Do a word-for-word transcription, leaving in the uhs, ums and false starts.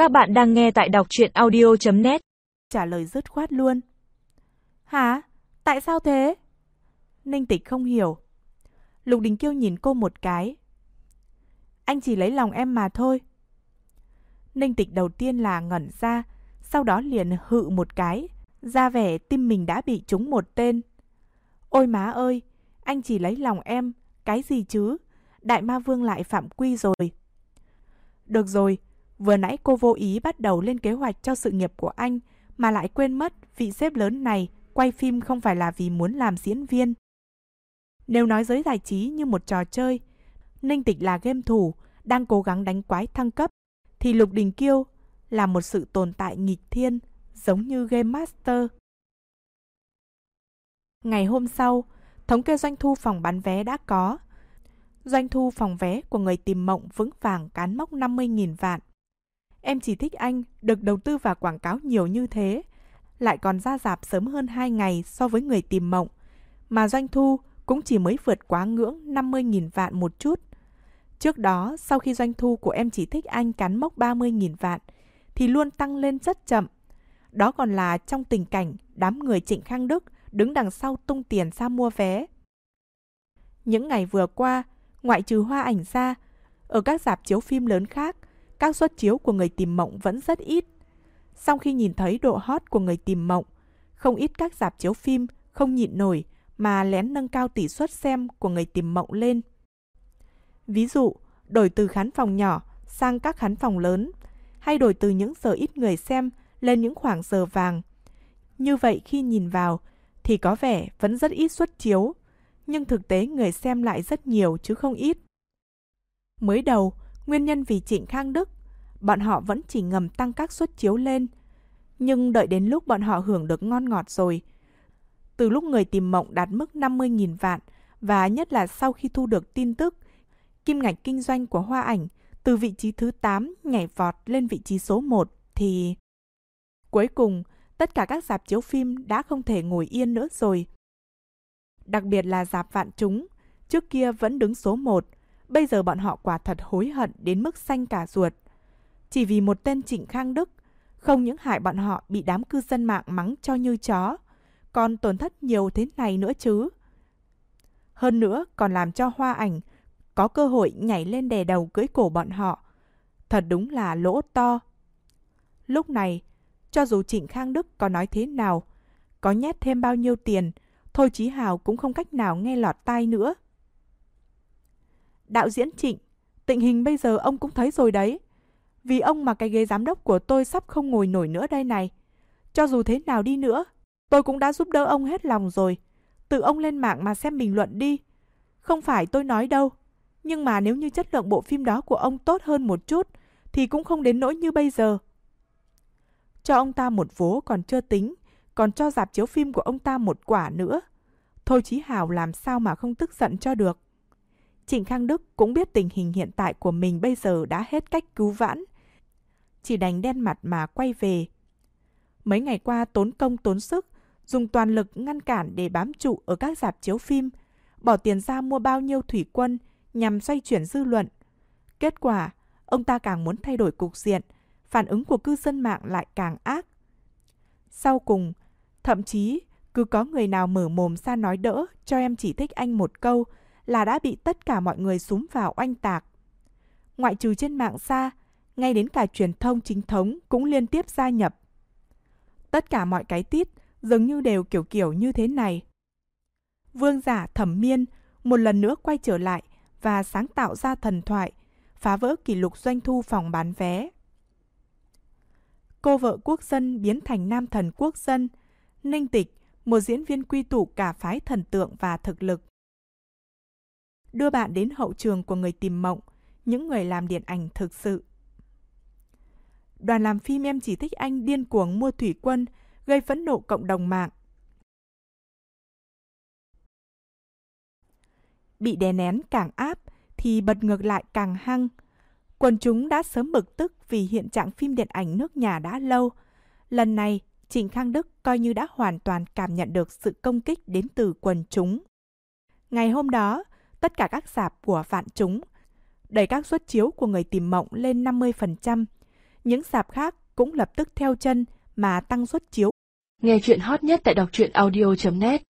Các bạn đang nghe tại đọc truyện audio chấm net. Trả lời dứt khoát luôn. Hả? Tại sao thế? Ninh Tịch không hiểu. Lục Đình Kiêu nhìn cô một cái. Anh chỉ lấy lòng em mà thôi. Ninh Tịch đầu tiên là ngẩn ra, sau đó liền hự một cái, ra vẻ tim mình đã bị trúng một tên. Ôi má ơi, anh chỉ lấy lòng em, cái gì chứ? Đại ma vương lại phạm quy rồi. Được rồi, vừa nãy cô vô ý bắt đầu lên kế hoạch cho sự nghiệp của anh, mà lại quên mất vị sếp lớn này quay phim không phải là vì muốn làm diễn viên. Nếu nói giới giải trí như một trò chơi, Ninh Tịch là game thủ, đang cố gắng đánh quái thăng cấp, thì Lục Đình Kiêu là một sự tồn tại nghịch thiên, giống như Game Master. Ngày hôm sau, thống kê doanh thu phòng bán vé đã có. Doanh thu phòng vé của Người Tìm Mộng vững vàng cán mốc năm mươi nghìn vạn. Em Chỉ Thích Anh được đầu tư và quảng cáo nhiều như thế, lại còn ra rạp sớm hơn hai ngày so với Người Tìm Mộng, mà doanh thu cũng chỉ mới vượt quá ngưỡng năm mươi nghìn vạn một chút. Trước đó, sau khi doanh thu của Em Chỉ Thích Anh cán mốc ba mươi nghìn vạn, thì luôn tăng lên rất chậm. Đó còn là trong tình cảnh đám người Trịnh Khang Đức đứng đằng sau tung tiền ra mua vé. Những ngày vừa qua, ngoại trừ Hoa Ảnh ra, ở các rạp chiếu phim lớn khác, các suất chiếu của Người Tìm Mộng vẫn rất ít. Sau khi nhìn thấy độ hot của Người Tìm Mộng, không ít các rạp chiếu phim không nhịn nổi mà lén nâng cao tỷ suất xem của Người Tìm Mộng lên. Ví dụ, đổi từ khán phòng nhỏ sang các khán phòng lớn, hay đổi từ những giờ ít người xem lên những khoảng giờ vàng. Như vậy khi nhìn vào thì có vẻ vẫn rất ít suất chiếu, nhưng thực tế người xem lại rất nhiều chứ không ít. Mới đầu, nguyên nhân vì Trịnh Khang Đức, bọn họ vẫn chỉ ngầm tăng các suất chiếu lên. Nhưng đợi đến lúc bọn họ hưởng được ngon ngọt rồi, từ lúc Người Tìm Mộng đạt mức năm mươi nghìn vạn, và nhất là sau khi thu được tin tức, kim ngạch kinh doanh của Hoa Ảnh từ vị trí thứ tám nhảy vọt lên vị trí số một, thì cuối cùng tất cả các rạp chiếu phim đã không thể ngồi yên nữa rồi. Đặc biệt là rạp Vạn Chúng, trước kia vẫn đứng số một, bây giờ bọn họ quả thật hối hận đến mức xanh cả ruột. Chỉ vì một tên Trịnh Khang Đức, không những hại bọn họ bị đám cư dân mạng mắng cho như chó, còn tổn thất nhiều thế này nữa chứ. Hơn nữa còn làm cho Hoa Ảnh có cơ hội nhảy lên đè đầu cưỡi cổ bọn họ. Thật đúng là lỗ to. Lúc này, cho dù Trịnh Khang Đức có nói thế nào, có nhét thêm bao nhiêu tiền, Thôi Chí Hào cũng không cách nào nghe lọt tai nữa. Đạo diễn Trịnh, tình hình bây giờ ông cũng thấy rồi đấy. Vì ông mà cái ghế giám đốc của tôi sắp không ngồi nổi nữa đây này. Cho dù thế nào đi nữa, tôi cũng đã giúp đỡ ông hết lòng rồi. Tự ông lên mạng mà xem bình luận đi. Không phải tôi nói đâu, nhưng mà nếu như chất lượng bộ phim đó của ông tốt hơn một chút, thì cũng không đến nỗi như bây giờ. Cho ông ta một vố còn chưa tính, còn cho rạp chiếu phim của ông ta một quả nữa. Thôi Chí Hào làm sao mà không tức giận cho được. Trịnh Khang Đức cũng biết tình hình hiện tại của mình bây giờ đã hết cách cứu vãn, chỉ đành đen mặt mà quay về. Mấy ngày qua tốn công tốn sức, dùng toàn lực ngăn cản để bám trụ ở các rạp chiếu phim, bỏ tiền ra mua bao nhiêu thủy quân nhằm xoay chuyển dư luận. Kết quả, ông ta càng muốn thay đổi cục diện, phản ứng của cư dân mạng lại càng ác. Sau cùng, thậm chí cứ có người nào mở mồm ra nói đỡ cho Em Chỉ Thích Anh một câu là đã bị tất cả mọi người xúm vào oanh tạc. Ngoại trừ trên mạng ra, ngay đến cả truyền thông chính thống cũng liên tiếp gia nhập. Tất cả mọi cái tít dường như đều kiểu kiểu như thế này. Vương giả Thẩm Miên một lần nữa quay trở lại và sáng tạo ra thần thoại, phá vỡ kỷ lục doanh thu phòng bán vé. Cô vợ quốc dân biến thành nam thần quốc dân. Ninh Tịch, một diễn viên quy tụ cả phái thần tượng và thực lực. Đưa bạn đến hậu trường của Người Tìm Mộng, những người làm điện ảnh thực sự. Đoàn làm phim Em Chỉ Thích Anh điên cuồng mua thủy quân, gây phẫn nộ cộng đồng mạng. Bị đè nén càng áp thì bật ngược lại càng hăng. Quần chúng đã sớm bực tức vì hiện trạng phim điện ảnh nước nhà đã lâu. Lần này, Trịnh Khang Đức coi như đã hoàn toàn cảm nhận được sự công kích đến từ quần chúng. Ngày hôm đó, tất cả các rạp của Vạn Chúng đẩy các suất chiếu của Người Tìm Mộng lên năm mươi phần trăm. những rạp khác cũng lập tức theo chân mà tăng suất chiếu. Nghe chuyện hot nhất tại đọc truyện audio chấm net